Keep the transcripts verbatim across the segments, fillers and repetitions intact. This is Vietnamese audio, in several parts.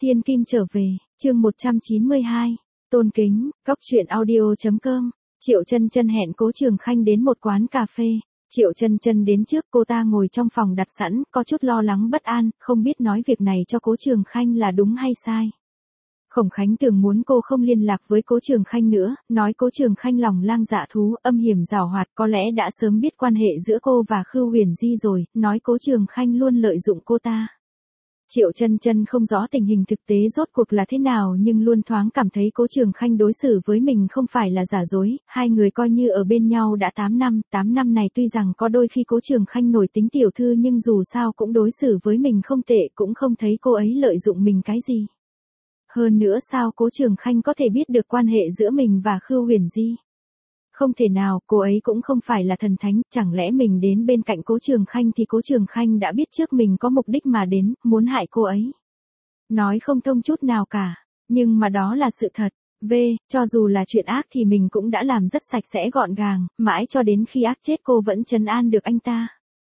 Thiên Kim trở về, chương một trăm chín mươi hai, tôn kính, góc truyện audio chấm com. Triệu Chân Chân hẹn Cố Trường Khanh đến một quán cà phê. Triệu Chân Chân đến trước, cô ta ngồi trong phòng đặt sẵn, có chút lo lắng bất an, không biết nói việc này cho Cố Trường Khanh là đúng hay sai. Khổng Khánh Tường muốn cô không liên lạc với Cố Trường Khanh nữa, nói Cố Trường Khanh lòng lang dạ thú, âm hiểm giảo hoạt, có lẽ đã sớm biết quan hệ giữa cô và Khưu Huyền Di rồi, nói Cố Trường Khanh luôn lợi dụng cô ta. Triệu Chân Chân không rõ tình hình thực tế rốt cuộc là thế nào nhưng luôn thoáng cảm thấy Cố Trường Khanh đối xử với mình không phải là giả dối, hai người coi như ở bên nhau đã tám năm, tám năm này tuy rằng có đôi khi Cố Trường Khanh nổi tính tiểu thư nhưng dù sao cũng đối xử với mình không tệ, cũng không thấy cô ấy lợi dụng mình cái gì. Hơn nữa sao Cố Trường Khanh có thể biết được quan hệ giữa mình và Khưu Huyền Di? Không thể nào, cô ấy cũng không phải là thần thánh, chẳng lẽ mình đến bên cạnh Cố Trường Khanh thì Cố Trường Khanh đã biết trước mình có mục đích mà đến, muốn hại cô ấy. Nói không thông chút nào cả, nhưng mà đó là sự thật. V, cho dù là chuyện ác thì mình cũng đã làm rất sạch sẽ gọn gàng, mãi cho đến khi ác chết cô vẫn trấn an được anh ta.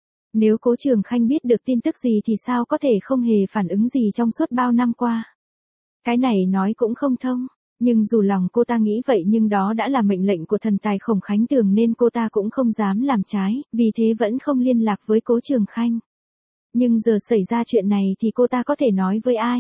Nếu Cố Trường Khanh biết được tin tức gì thì sao có thể không hề phản ứng gì trong suốt bao năm qua. Cái này nói cũng không thông. Nhưng dù lòng cô ta nghĩ vậy nhưng đó đã là mệnh lệnh của thần tài Khổng Khánh Tường nên cô ta cũng không dám làm trái, vì thế vẫn không liên lạc với Cố Trường Khanh. Nhưng giờ xảy ra chuyện này thì cô ta có thể nói với ai?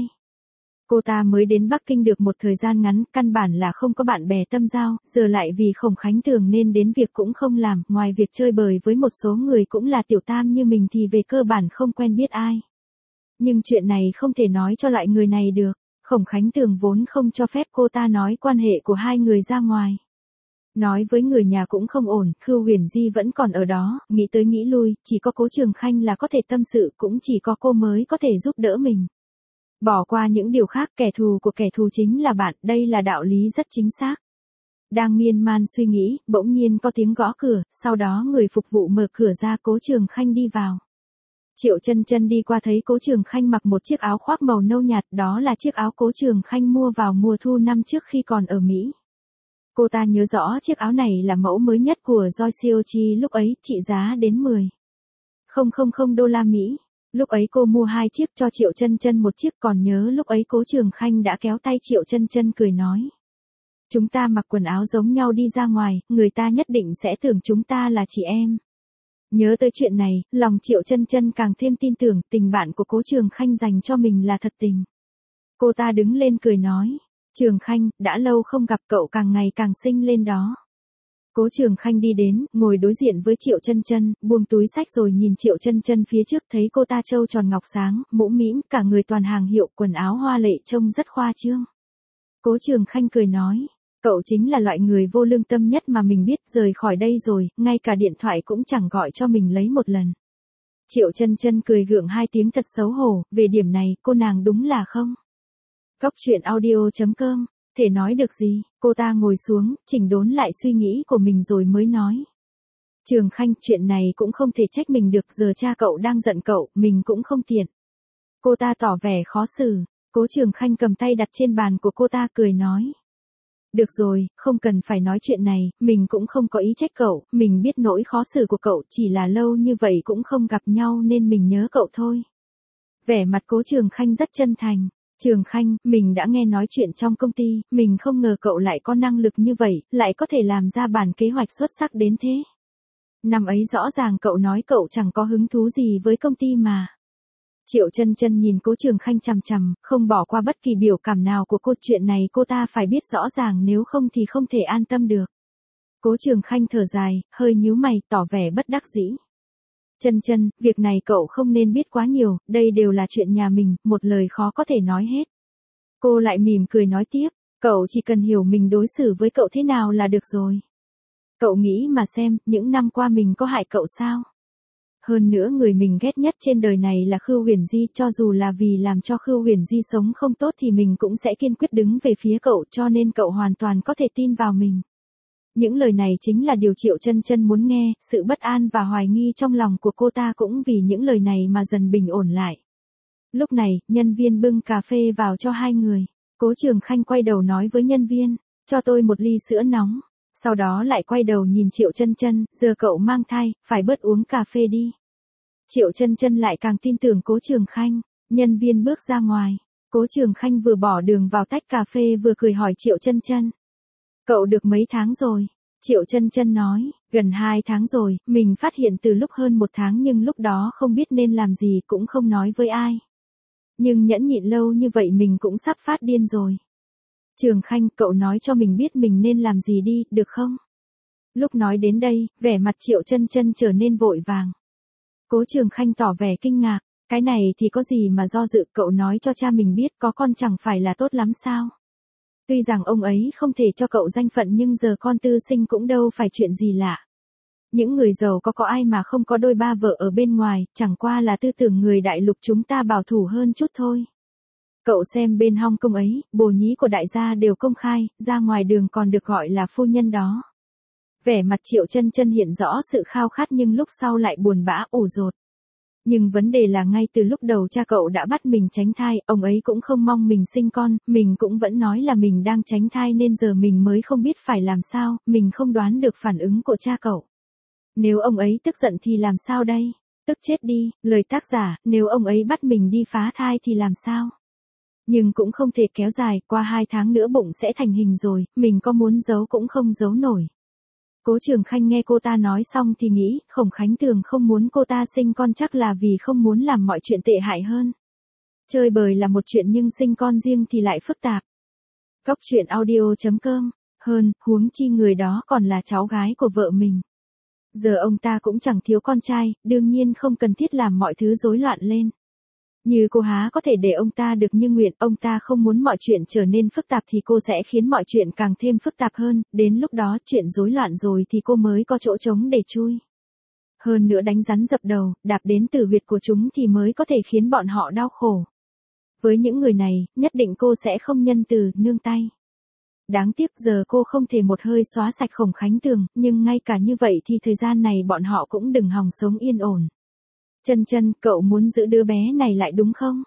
Cô ta mới đến Bắc Kinh được một thời gian ngắn, căn bản là không có bạn bè tâm giao, giờ lại vì Khổng Khánh Tường nên đến việc cũng không làm, ngoài việc chơi bời với một số người cũng là tiểu tam như mình thì về cơ bản không quen biết ai. Nhưng chuyện này không thể nói cho loại người này được. Khổng Khánh Tường vốn không cho phép cô ta nói quan hệ của hai người ra ngoài. Nói với người nhà cũng không ổn, Khưu Huyền Di vẫn còn ở đó, nghĩ tới nghĩ lui, chỉ có Cố Trường Khanh là có thể tâm sự, cũng chỉ có cô mới có thể giúp đỡ mình. Bỏ qua những điều khác, kẻ thù của kẻ thù chính là bạn, đây là đạo lý rất chính xác. Đang miên man suy nghĩ, bỗng nhiên có tiếng gõ cửa, sau đó người phục vụ mở cửa ra, Cố Trường Khanh đi vào. Triệu Chân Chân đi qua thấy Cố Trường Khanh mặc một chiếc áo khoác màu nâu nhạt, đó là chiếc áo Cố Trường Khanh mua vào mùa thu năm trước khi còn ở Mỹ. Cô ta nhớ rõ chiếc áo này là mẫu mới nhất của Joyceochi lúc ấy, trị giá đến mười nghìn đô la Mỹ. Lúc ấy cô mua hai chiếc cho Triệu Chân Chân một chiếc, còn nhớ lúc ấy Cố Trường Khanh đã kéo tay Triệu Chân Chân cười nói. Chúng ta mặc quần áo giống nhau đi ra ngoài, người ta nhất định sẽ tưởng chúng ta là chị em. Nhớ tới chuyện này, lòng Triệu Chân Chân càng thêm tin tưởng tình bạn của Cố Trường Khanh dành cho mình là thật tình. Cô ta đứng lên cười nói, Trường Khanh, đã lâu không gặp cậu càng ngày càng xinh lên đó. Cố Trường Khanh đi đến, ngồi đối diện với Triệu Chân Chân, buông túi sách rồi nhìn Triệu Chân Chân phía trước thấy cô ta trâu tròn ngọc sáng, mũm mĩm, cả người toàn hàng hiệu, quần áo hoa lệ trông rất khoa trương. Cố Trường Khanh cười nói. Cậu chính là loại người vô lương tâm nhất mà mình biết, rời khỏi đây rồi, ngay cả điện thoại cũng chẳng gọi cho mình lấy một lần. Triệu Chân Chân cười gượng hai tiếng thật xấu hổ, về điểm này, cô nàng đúng là không. Góc truyện audio chấm com, thể nói được gì, cô ta ngồi xuống, chỉnh đốn lại suy nghĩ của mình rồi mới nói. Trường Khanh, chuyện này cũng không thể trách mình được, giờ cha cậu đang giận cậu, mình cũng không tiện. Cô ta tỏ vẻ khó xử, Cố Trường Khanh cầm tay đặt trên bàn của cô ta cười nói. Được rồi, không cần phải nói chuyện này, mình cũng không có ý trách cậu, mình biết nỗi khó xử của cậu, chỉ là lâu như vậy cũng không gặp nhau nên mình nhớ cậu thôi. Vẻ mặt Cố Trường Khanh rất chân thành. Trường Khanh, mình đã nghe nói chuyện trong công ty, mình không ngờ cậu lại có năng lực như vậy, lại có thể làm ra bản kế hoạch xuất sắc đến thế. Năm ấy rõ ràng cậu nói cậu chẳng có hứng thú gì với công ty mà. Triệu Chân Chân nhìn Cố Trường Khanh chằm chằm, không bỏ qua bất kỳ biểu cảm nào của cô, chuyện này cô ta phải biết rõ ràng nếu không thì không thể an tâm được. Cố Trường Khanh thở dài, hơi nhíu mày, tỏ vẻ bất đắc dĩ. Chân Chân, việc này cậu không nên biết quá nhiều, đây đều là chuyện nhà mình, một lời khó có thể nói hết. Cô lại mỉm cười nói tiếp, cậu chỉ cần hiểu mình đối xử với cậu thế nào là được rồi. Cậu nghĩ mà xem, những năm qua mình có hại cậu sao? Hơn nữa người mình ghét nhất trên đời này là Khưu Huyền Di, cho dù là vì làm cho Khưu Huyền Di sống không tốt thì mình cũng sẽ kiên quyết đứng về phía cậu, cho nên cậu hoàn toàn có thể tin vào mình. Những lời này chính là điều Triệu Chân Chân muốn nghe, sự bất an và hoài nghi trong lòng của cô ta cũng vì những lời này mà dần bình ổn lại. Lúc này, nhân viên bưng cà phê vào cho hai người. Cố Trường Khanh quay đầu nói với nhân viên, cho tôi một ly sữa nóng. Sau đó lại quay đầu nhìn Triệu Chân Chân, giờ cậu mang thai, phải bớt uống cà phê đi. Triệu Chân Chân lại càng tin tưởng Cố Trường Khanh, nhân viên bước ra ngoài. Cố Trường Khanh vừa bỏ đường vào tách cà phê vừa cười hỏi Triệu Chân Chân. Cậu được mấy tháng rồi? Triệu Chân Chân nói, gần hai tháng rồi, mình phát hiện từ lúc hơn một tháng nhưng lúc đó không biết nên làm gì cũng không nói với ai. Nhưng nhẫn nhịn lâu như vậy mình cũng sắp phát điên rồi. Trường Khanh, cậu nói cho mình biết mình nên làm gì đi, được không? Lúc nói đến đây, vẻ mặt Triệu Chân Chân trở nên vội vàng. Cố Trường Khanh tỏ vẻ kinh ngạc, cái này thì có gì mà do dự, cậu nói cho cha mình biết có con chẳng phải là tốt lắm sao? Tuy rằng ông ấy không thể cho cậu danh phận nhưng giờ con tư sinh cũng đâu phải chuyện gì lạ. Những người giàu có có ai mà không có đôi ba vợ ở bên ngoài, chẳng qua là tư tưởng người đại lục chúng ta bảo thủ hơn chút thôi. Cậu xem bên Hong Kong ấy, bồ nhí của đại gia đều công khai, ra ngoài đường còn được gọi là phu nhân đó. Vẻ mặt Triệu Chân Chân hiện rõ sự khao khát nhưng lúc sau lại buồn bã ủ rột. Nhưng vấn đề là ngay từ lúc đầu cha cậu đã bắt mình tránh thai, ông ấy cũng không mong mình sinh con, mình cũng vẫn nói là mình đang tránh thai nên giờ mình mới không biết phải làm sao, mình không đoán được phản ứng của cha cậu. Nếu ông ấy tức giận thì làm sao đây? Tức chết đi, lời tác giả, nếu ông ấy bắt mình đi phá thai thì làm sao? Nhưng cũng không thể kéo dài, qua hai tháng nữa bụng sẽ thành hình rồi, mình có muốn giấu cũng không giấu nổi. Cố Trường Khanh nghe cô ta nói xong thì nghĩ, Khổng Khánh Tường không muốn cô ta sinh con chắc là vì không muốn làm mọi chuyện tệ hại hơn. Chơi bời là một chuyện nhưng sinh con riêng thì lại phức tạp. Cóc truyện audio chấm com, hơn, huống chi người đó còn là cháu gái của vợ mình. Giờ ông ta cũng chẳng thiếu con trai, đương nhiên không cần thiết làm mọi thứ rối loạn lên. Như cô há có thể để ông ta được như nguyện, ông ta không muốn mọi chuyện trở nên phức tạp thì cô sẽ khiến mọi chuyện càng thêm phức tạp hơn, đến lúc đó chuyện rối loạn rồi thì cô mới có chỗ trống để chui. Hơn nữa đánh rắn dập đầu, đạp đến tử huyệt của chúng thì mới có thể khiến bọn họ đau khổ. Với những người này, nhất định cô sẽ không nhân từ, nương tay. Đáng tiếc giờ cô không thể một hơi xóa sạch Khổng Khánh Tường, nhưng ngay cả như vậy thì thời gian này bọn họ cũng đừng hòng sống yên ổn. Chân Chân, cậu muốn giữ đứa bé này lại đúng không?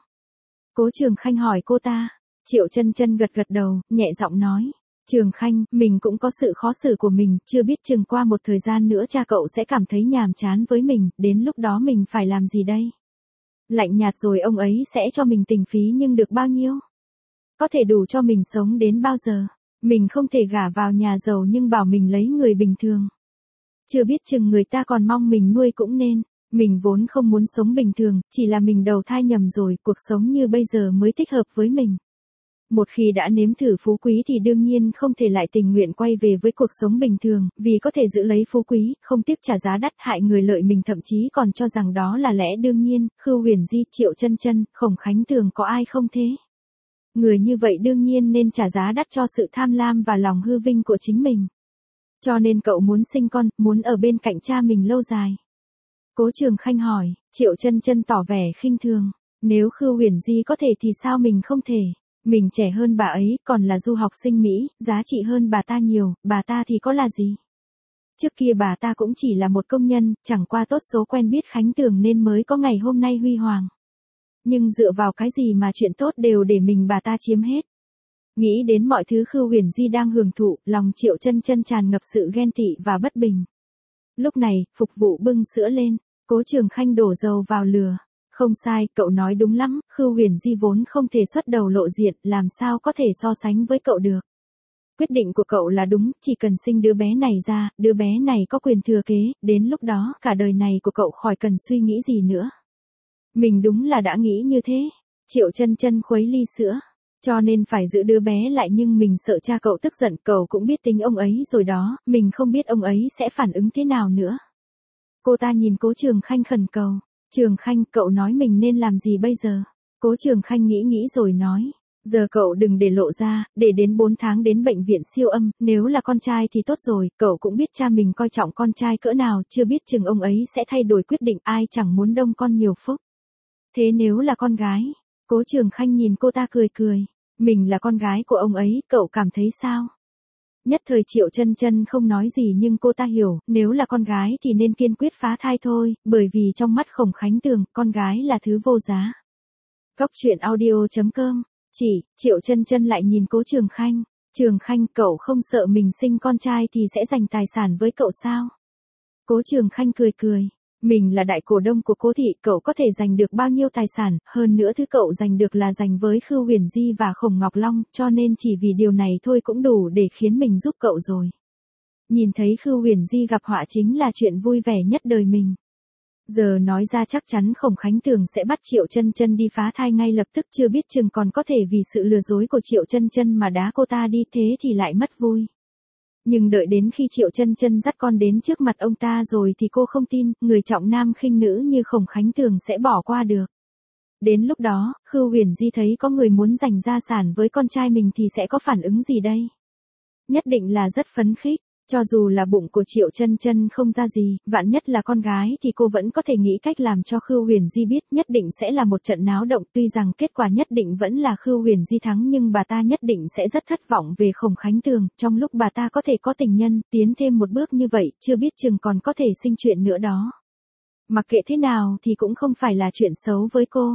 Cố Trường Khanh hỏi cô ta. Triệu Chân Chân gật gật đầu, nhẹ giọng nói. Trường Khanh, mình cũng có sự khó xử của mình, chưa biết chừng qua một thời gian nữa cha cậu sẽ cảm thấy nhàm chán với mình, đến lúc đó mình phải làm gì đây? Lạnh nhạt rồi ông ấy sẽ cho mình tình phí nhưng được bao nhiêu? Có thể đủ cho mình sống đến bao giờ? Mình không thể gả vào nhà giàu nhưng bảo mình lấy người bình thường. Chưa biết chừng người ta còn mong mình nuôi cũng nên. Mình vốn không muốn sống bình thường, chỉ là mình đầu thai nhầm rồi, cuộc sống như bây giờ mới thích hợp với mình. Một khi đã nếm thử phú quý thì đương nhiên không thể lại tình nguyện quay về với cuộc sống bình thường, vì có thể giữ lấy phú quý, không tiếc trả giá đắt hại người lợi mình thậm chí còn cho rằng đó là lẽ đương nhiên. Khưu Huyền Di, Triệu Chân Chân, Khổng Khánh Tường có ai không thế? Người như vậy đương nhiên nên trả giá đắt cho sự tham lam và lòng hư vinh của chính mình. Cho nên cậu muốn sinh con, muốn ở bên cạnh cha mình lâu dài. Cố Trường Khanh hỏi. Triệu Chân Chân tỏ vẻ khinh thường. Nếu Khưu Huyền Di có thể thì sao mình không thể? Mình trẻ hơn bà ấy, còn là du học sinh Mỹ, giá trị hơn bà ta nhiều, bà ta thì có là gì? Trước kia bà ta cũng chỉ là một công nhân, chẳng qua tốt số quen biết Khánh Tường nên mới có ngày hôm nay huy hoàng. Nhưng dựa vào cái gì mà chuyện tốt đều để mình bà ta chiếm hết? Nghĩ đến mọi thứ Khưu Huyền Di đang hưởng thụ, lòng Triệu Chân Chân tràn ngập sự ghen tị và bất bình. Lúc này, phục vụ bưng sữa lên, Cố Trường Khanh đổ dầu vào lửa. Không sai, cậu nói đúng lắm, Khưu Huyền Di vốn không thể xuất đầu lộ diện, làm sao có thể so sánh với cậu được. Quyết định của cậu là đúng, chỉ cần sinh đứa bé này ra, đứa bé này có quyền thừa kế, đến lúc đó, cả đời này của cậu khỏi cần suy nghĩ gì nữa. Mình đúng là đã nghĩ như thế. Triệu Chân Chân khuấy ly sữa. Cho nên phải giữ đứa bé lại nhưng mình sợ cha cậu tức giận, cậu cũng biết tính ông ấy rồi đó, mình không biết ông ấy sẽ phản ứng thế nào nữa. Cô ta nhìn Cố Trường Khanh khẩn cầu. Trường Khanh, cậu nói mình nên làm gì bây giờ? Cố Trường Khanh nghĩ nghĩ rồi nói. Giờ cậu đừng để lộ ra, để đến bốn tháng đến bệnh viện siêu âm, nếu là con trai thì tốt rồi, cậu cũng biết cha mình coi trọng con trai cỡ nào, chưa biết chừng ông ấy sẽ thay đổi quyết định, ai chẳng muốn đông con nhiều phúc. Thế nếu là con gái? Cố Trường Khanh nhìn cô ta cười cười. Mình là con gái của ông ấy, cậu cảm thấy sao? Nhất thời Triệu Chân Chân không nói gì nhưng cô ta hiểu, nếu là con gái thì nên kiên quyết phá thai thôi, bởi vì trong mắt Khổng Khánh Tường, con gái là thứ vô giá. Cóc truyện audio chấm com. Chỉ, Triệu Chân Chân lại nhìn Cố Trường Khanh. Trường Khanh, cậu không sợ mình sinh con trai thì sẽ giành tài sản với cậu sao? Cố Trường Khanh cười cười. Mình là đại cổ đông của Cố thị, cậu có thể giành được bao nhiêu tài sản, hơn nữa thứ cậu giành được là giành với Khưu Huyền Di và Khổng Ngọc Long, cho nên chỉ vì điều này thôi cũng đủ để khiến mình giúp cậu rồi. Nhìn thấy Khưu Huyền Di gặp họa chính là chuyện vui vẻ nhất đời mình. Giờ nói ra chắc chắn Khổng Khánh Tường sẽ bắt Triệu Chân Chân đi phá thai ngay lập tức, chưa biết chừng còn có thể vì sự lừa dối của Triệu Chân Chân mà đá cô ta đi, thế thì lại mất vui. Nhưng đợi đến khi Triệu Chân Chân dắt con đến trước mặt ông ta rồi thì cô không tin, người trọng nam khinh nữ như Khổng Khánh Tường sẽ bỏ qua được. Đến lúc đó, Khưu Huyền Di thấy có người muốn giành gia sản với con trai mình thì sẽ có phản ứng gì đây? Nhất định là rất phấn khích. Cho dù là bụng của Triệu Chân Chân không ra gì, vạn nhất là con gái thì cô vẫn có thể nghĩ cách làm cho Khưu Huyền Di biết, nhất định sẽ là một trận náo động, tuy rằng kết quả nhất định vẫn là Khưu Huyền Di thắng nhưng bà ta nhất định sẽ rất thất vọng về Khổng Khánh Tường, trong lúc bà ta có thể có tình nhân, tiến thêm một bước như vậy, chưa biết chừng còn có thể sinh chuyện nữa đó. Mặc kệ thế nào thì cũng không phải là chuyện xấu với cô.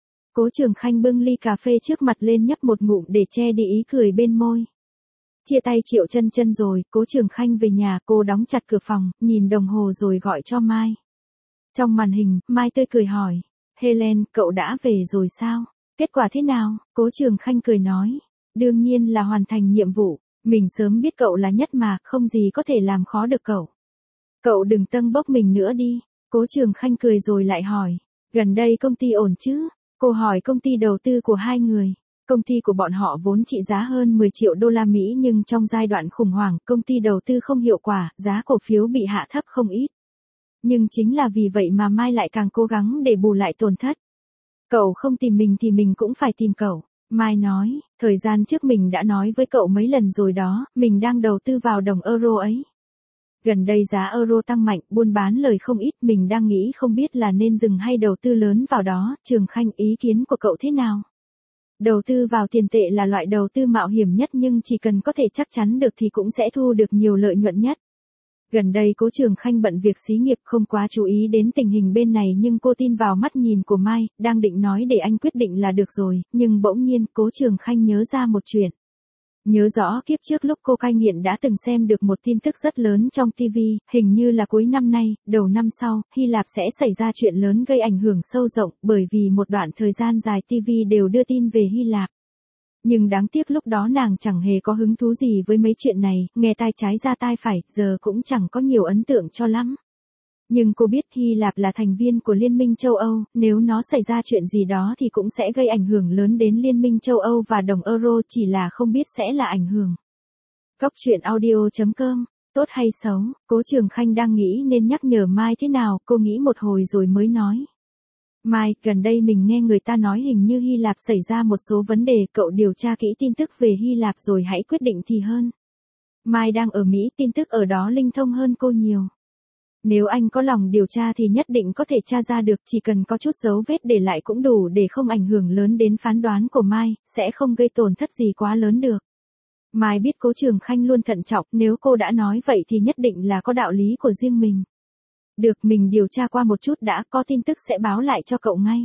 Cố Trường Khanh bưng ly cà phê trước mặt lên nhấp một ngụm để che đi ý cười bên môi. Chia tay Triệu Chân Chân rồi, Cố Trường Khanh về nhà, cô đóng chặt cửa phòng, nhìn đồng hồ rồi gọi cho Mai. Trong màn hình, Mai tươi cười hỏi, Helen, cậu đã về rồi sao? Kết quả thế nào? Cố Trường Khanh cười nói, đương nhiên là hoàn thành nhiệm vụ, mình sớm biết cậu là nhất mà, không gì có thể làm khó được cậu. Cậu đừng tâng bốc mình nữa đi. Cố Trường Khanh cười rồi lại hỏi, gần đây công ty ổn chứ? Cô hỏi công ty đầu tư của hai người. Công ty của bọn họ vốn trị giá hơn mười triệu đô la Mỹ nhưng trong giai đoạn khủng hoảng, công ty đầu tư không hiệu quả, giá cổ phiếu bị hạ thấp không ít. Nhưng chính là vì vậy mà Mai lại càng cố gắng để bù lại tổn thất. Cậu không tìm mình thì mình cũng phải tìm cậu. Mai nói, thời gian trước mình đã nói với cậu mấy lần rồi đó, mình đang đầu tư vào đồng euro ấy. Gần đây giá euro tăng mạnh, buôn bán lời không ít, mình đang nghĩ không biết là nên dừng hay đầu tư lớn vào đó. Trường Khanh, ý kiến của cậu thế nào? Đầu tư vào tiền tệ là loại đầu tư mạo hiểm nhất nhưng chỉ cần có thể chắc chắn được thì cũng sẽ thu được nhiều lợi nhuận nhất. Gần đây Cố Trường Khanh bận việc xí nghiệp không quá chú ý đến tình hình bên này nhưng cô tin vào mắt nhìn của Mai, đang định nói để anh quyết định là được rồi, nhưng bỗng nhiên Cố Trường Khanh nhớ ra một chuyện. Nhớ rõ kiếp trước lúc cô cai nghiện đã từng xem được một tin tức rất lớn trong ti vi, hình như là cuối năm nay, đầu năm sau, Hy Lạp sẽ xảy ra chuyện lớn gây ảnh hưởng sâu rộng, bởi vì một đoạn thời gian dài ti vi đều đưa tin về Hy Lạp. Nhưng đáng tiếc lúc đó nàng chẳng hề có hứng thú gì với mấy chuyện này, nghe tai trái ra tai phải, giờ cũng chẳng có nhiều ấn tượng cho lắm. Nhưng cô biết Hy Lạp là thành viên của Liên minh châu Âu, nếu nó xảy ra chuyện gì đó thì cũng sẽ gây ảnh hưởng lớn đến Liên minh châu Âu và đồng euro, chỉ là không biết sẽ là ảnh hưởng. Góc truyện audio chấm com, tốt hay xấu, Cố Trường Khanh đang nghĩ nên nhắc nhở Mai thế nào, cô nghĩ một hồi rồi mới nói. Mai, gần đây mình nghe người ta nói hình như Hy Lạp xảy ra một số vấn đề, cậu điều tra kỹ tin tức về Hy Lạp rồi hãy quyết định thì hơn. Mai đang ở Mỹ, tin tức ở đó linh thông hơn cô nhiều. Nếu anh có lòng điều tra thì nhất định có thể tra ra được, chỉ cần có chút dấu vết để lại cũng đủ để không ảnh hưởng lớn đến phán đoán của Mai, sẽ không gây tổn thất gì quá lớn được. Mai biết Cố Trường Khanh luôn thận trọng, nếu cô đã nói vậy thì nhất định là có đạo lý của riêng mình. Được, mình điều tra qua một chút đã, có tin tức sẽ báo lại cho cậu ngay.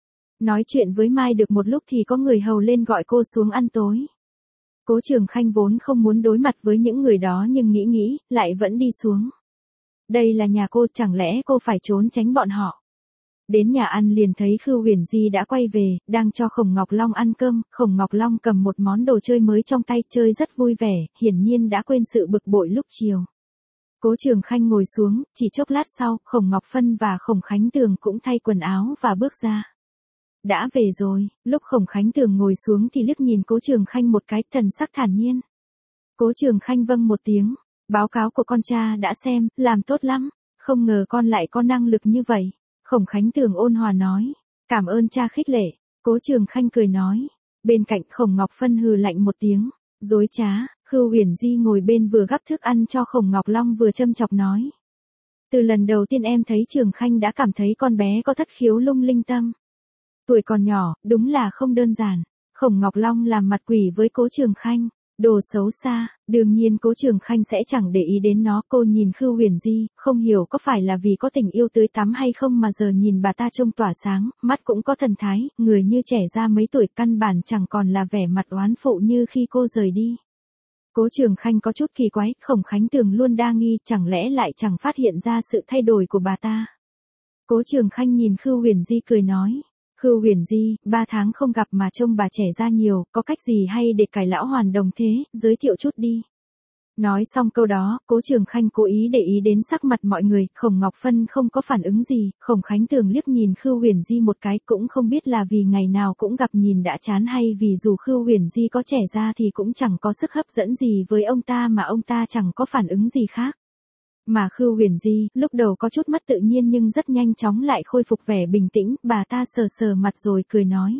Nói chuyện với Mai được một lúc thì có người hầu lên gọi cô xuống ăn tối. Cố Trường Khanh vốn không muốn đối mặt với những người đó nhưng nghĩ nghĩ, lại vẫn đi xuống. Đây là nhà cô, chẳng lẽ cô phải trốn tránh bọn họ? Đến nhà ăn liền thấy Khưu Huyền Di đã quay về, đang cho Khổng Ngọc Long ăn cơm, Khổng Ngọc Long cầm một món đồ chơi mới trong tay, chơi rất vui vẻ, hiển nhiên đã quên sự bực bội lúc chiều. Cố Trường Khanh ngồi xuống, chỉ chốc lát sau, Khổng Ngọc Phân và Khổng Khánh Tường cũng thay quần áo và bước ra. Đã về rồi, lúc Khổng Khánh Tường ngồi xuống thì liếc nhìn Cố Trường Khanh một cái, thần sắc thản nhiên. Cố Trường Khanh vâng một tiếng. Báo cáo của con cha đã xem, làm tốt lắm, không ngờ con lại có năng lực như vậy. Khổng Khánh Tường ôn hòa nói, cảm ơn cha khích lệ. Cố Trường Khanh cười nói, bên cạnh Khổng Ngọc Phân hừ lạnh một tiếng, dối trá. Khưu Huyền Di ngồi bên vừa gắp thức ăn cho Khổng Ngọc Long vừa châm chọc nói. Từ lần đầu tiên em thấy Trường Khanh đã cảm thấy con bé có thất khiếu lung linh tâm. Tuổi còn nhỏ, đúng là không đơn giản. Khổng Ngọc Long làm mặt quỷ với Cố Trường Khanh. Đồ xấu xa, đương nhiên Cố Trường Khanh sẽ chẳng để ý đến nó. Cô nhìn Khưu Huyền Di, không hiểu có phải là vì có tình yêu tưới tắm hay không mà giờ nhìn bà ta trông tỏa sáng, mắt cũng có thần thái, người như trẻ ra mấy tuổi, căn bản chẳng còn là vẻ mặt oán phụ như khi cô rời đi. Cố Trường Khanh có chút kỳ quái, Khổng Khánh Tường luôn đa nghi, chẳng lẽ lại chẳng phát hiện ra sự thay đổi của bà ta. Cố Trường Khanh nhìn Khưu Huyền Di cười nói. Khưu Huyền Di, ba tháng không gặp mà trông bà trẻ ra nhiều, có cách gì hay để cải lão hoàn đồng thế, giới thiệu chút đi. Nói xong câu đó, Cố Trường Khanh cố ý để ý đến sắc mặt mọi người, Khổng Ngọc Phân không có phản ứng gì, Khổng Khánh Tường liếc nhìn Khưu Huyền Di một cái, cũng không biết là vì ngày nào cũng gặp nhìn đã chán hay vì dù Khưu Huyền Di có trẻ ra thì cũng chẳng có sức hấp dẫn gì với ông ta mà ông ta chẳng có phản ứng gì khác. Mà Khưu Huyền Di, lúc đầu có chút mất tự nhiên nhưng rất nhanh chóng lại khôi phục vẻ bình tĩnh, bà ta sờ sờ mặt rồi cười nói.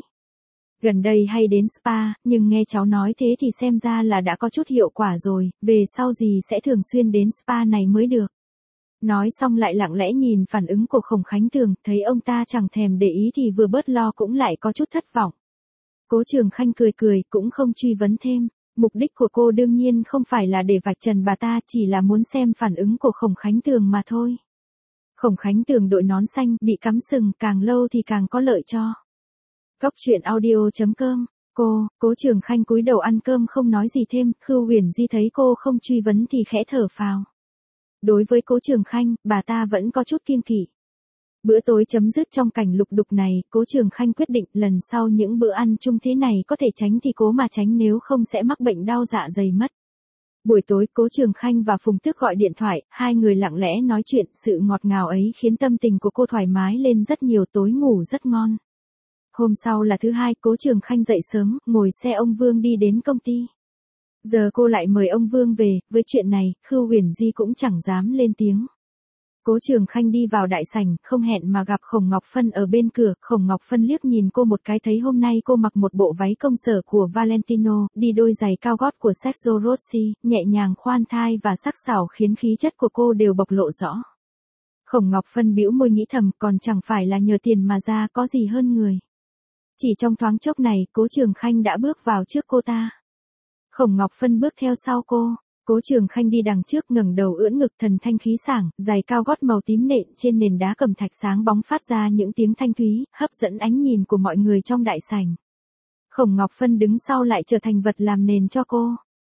Gần đây hay đến spa, nhưng nghe cháu nói thế thì xem ra là đã có chút hiệu quả rồi, về sau gì sẽ thường xuyên đến spa này mới được. Nói xong lại lặng lẽ nhìn phản ứng của Khổng Khánh Tường, thấy ông ta chẳng thèm để ý thì vừa bớt lo cũng lại có chút thất vọng. Cố Trường Khanh cười cười, cũng không truy vấn thêm. Mục đích của cô đương nhiên không phải là để vạch trần bà ta, chỉ là muốn xem phản ứng của Khổng Khánh Tường mà thôi. Khổng Khánh Tường đội nón xanh, bị cắm sừng, càng lâu thì càng có lợi cho. Góc truyện audio chấm com. Cô, Cố Trường Khanh cúi đầu ăn cơm không nói gì thêm, Khưu Huyền Di thấy cô không truy vấn thì khẽ thở phào. Đối với Cố Trường Khanh, bà ta vẫn có chút kiêng kỵ. Bữa tối chấm dứt trong cảnh lục đục này, Cố Trường Khanh quyết định lần sau những bữa ăn chung thế này có thể tránh thì cố mà tránh, nếu không sẽ mắc bệnh đau dạ dày mất. Buổi tối Cố Trường Khanh và Phùng Tước gọi điện thoại, hai người lặng lẽ nói chuyện, sự ngọt ngào ấy khiến tâm tình của cô thoải mái lên rất nhiều, tối ngủ rất ngon. Hôm sau là thứ hai, Cố Trường Khanh dậy sớm, ngồi xe ông Vương đi đến công ty. Giờ cô lại mời ông Vương về, với chuyện này, Khưu Huyền Di cũng chẳng dám lên tiếng. Cố Trường Khanh đi vào đại sảnh, không hẹn mà gặp Khổng Ngọc Phân ở bên cửa, Khổng Ngọc Phân liếc nhìn cô một cái thấy hôm nay cô mặc một bộ váy công sở của Valentino, đi đôi giày cao gót của Sergio Rossi, nhẹ nhàng khoan thai và sắc sảo khiến khí chất của cô đều bộc lộ rõ. Khổng Ngọc Phân bĩu môi nghĩ thầm, còn chẳng phải là nhờ tiền mà ra, có gì hơn người. Chỉ trong thoáng chốc này, Cố Trường Khanh đã bước vào trước cô ta. Khổng Ngọc Phân bước theo sau cô. Cố Trường Khanh đi đằng trước, ngẩng đầu ưỡn ngực, thần thanh khí sảng, giày cao gót màu tím nện trên nền đá cẩm thạch sáng bóng phát ra những tiếng thanh thúy, hấp dẫn ánh nhìn của mọi người trong đại sảnh. Khổng Ngọc Phân đứng sau lại trở thành vật làm nền cho cô.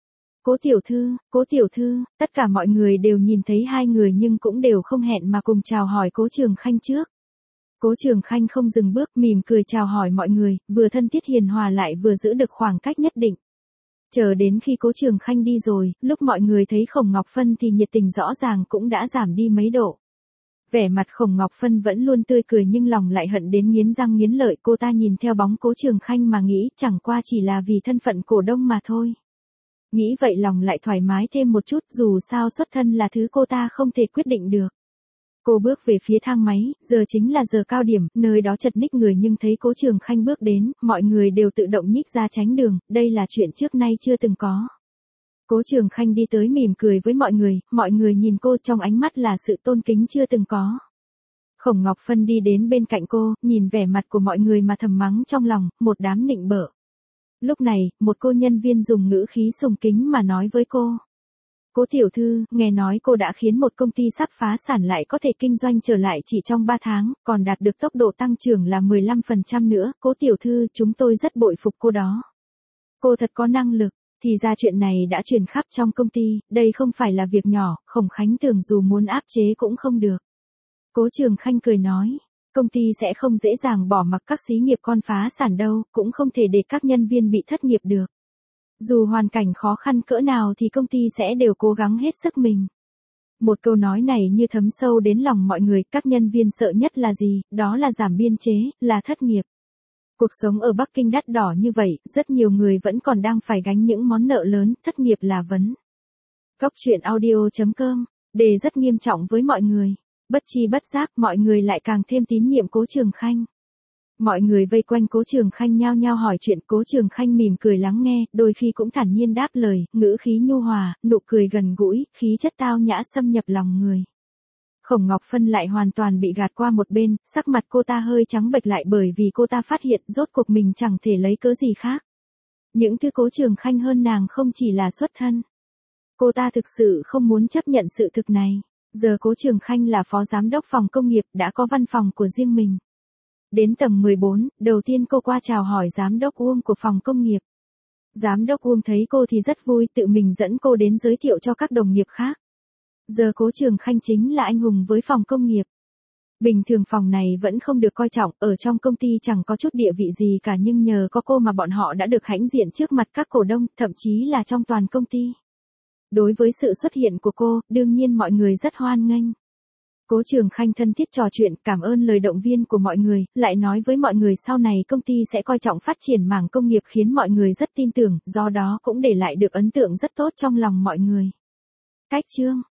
Cố tiểu thư, Cố tiểu thư, tất cả mọi người đều nhìn thấy hai người nhưng cũng đều không hẹn mà cùng chào hỏi Cố Trường Khanh trước. Cố Trường Khanh không dừng bước, mỉm cười chào hỏi mọi người, vừa thân thiết hiền hòa lại vừa giữ được khoảng cách nhất định. Chờ đến khi Cố Trường Khanh đi rồi, lúc mọi người thấy Khổng Ngọc Phân thì nhiệt tình rõ ràng cũng đã giảm đi mấy độ. Vẻ mặt Khổng Ngọc Phân vẫn luôn tươi cười nhưng lòng lại hận đến nghiến răng nghiến lợi, cô ta nhìn theo bóng Cố Trường Khanh mà nghĩ chẳng qua chỉ là vì thân phận cổ đông mà thôi. Nghĩ vậy lòng lại thoải mái thêm một chút, dù sao xuất thân là thứ cô ta không thể quyết định được. Cô bước về phía thang máy, giờ chính là giờ cao điểm, nơi đó chật ních người nhưng thấy Cố Trường Khanh bước đến, mọi người đều tự động nhích ra tránh đường, đây là chuyện trước nay chưa từng có. Cố Trường Khanh đi tới mỉm cười với mọi người, mọi người nhìn cô trong ánh mắt là sự tôn kính chưa từng có. Khổng Ngọc Phân đi đến bên cạnh cô, nhìn vẻ mặt của mọi người mà thầm mắng trong lòng, một đám nịnh bợ. Lúc này, một cô nhân viên dùng ngữ khí sùng kính mà nói với cô. Cố tiểu thư, nghe nói cô đã khiến một công ty sắp phá sản lại có thể kinh doanh trở lại chỉ trong ba tháng, còn đạt được tốc độ tăng trưởng là mười lăm phần trăm nữa, Cố tiểu thư, chúng tôi rất bội phục cô đó. Cô thật có năng lực, thì ra chuyện này đã truyền khắp trong công ty, đây không phải là việc nhỏ, Khổng Khánh Tường dù muốn áp chế cũng không được. Cố Trường Khanh cười nói, công ty sẽ không dễ dàng bỏ mặc các xí nghiệp con phá sản đâu, cũng không thể để các nhân viên bị thất nghiệp được. Dù hoàn cảnh khó khăn cỡ nào thì công ty sẽ đều cố gắng hết sức mình. Một câu nói này như thấm sâu đến lòng mọi người, các nhân viên sợ nhất là gì, đó là giảm biên chế, là thất nghiệp. Cuộc sống ở Bắc Kinh đắt đỏ như vậy, rất nhiều người vẫn còn đang phải gánh những món nợ lớn, thất nghiệp là vấn. Góc truyện audio chấm com, đề rất nghiêm trọng với mọi người. Bất chi bất giác mọi người lại càng thêm tín nhiệm Cố Trường Khanh. Mọi người vây quanh Cố Trường Khanh nhao nhao hỏi chuyện, Cố Trường Khanh mỉm cười lắng nghe, đôi khi cũng thản nhiên đáp lời, ngữ khí nhu hòa, nụ cười gần gũi, khí chất tao nhã xâm nhập lòng người. Khổng Ngọc Phân lại hoàn toàn bị gạt qua một bên, sắc mặt cô ta hơi trắng bệch lại bởi vì cô ta phát hiện rốt cuộc mình chẳng thể lấy cớ gì khác. Những thứ Cố Trường Khanh hơn nàng không chỉ là xuất thân. Cô ta thực sự không muốn chấp nhận sự thực này. Giờ Cố Trường Khanh là phó giám đốc phòng công nghiệp, đã có văn phòng của riêng mình. Đến tầng mười bốn, đầu tiên cô qua chào hỏi giám đốc Uông của phòng công nghiệp. Giám đốc Uông thấy cô thì rất vui, tự mình dẫn cô đến giới thiệu cho các đồng nghiệp khác. Giờ Cố Trường Khanh chính là anh hùng với phòng công nghiệp. Bình thường phòng này vẫn không được coi trọng, ở trong công ty chẳng có chút địa vị gì cả, nhưng nhờ có cô mà bọn họ đã được hãnh diện trước mặt các cổ đông, thậm chí là trong toàn công ty. Đối với sự xuất hiện của cô, đương nhiên mọi người rất hoan nghênh. Cố Trường Khanh thân thiết trò chuyện, cảm ơn lời động viên của mọi người, lại nói với mọi người sau này công ty sẽ coi trọng phát triển mảng công nghiệp khiến mọi người rất tin tưởng, do đó cũng để lại được ấn tượng rất tốt trong lòng mọi người. Cách chương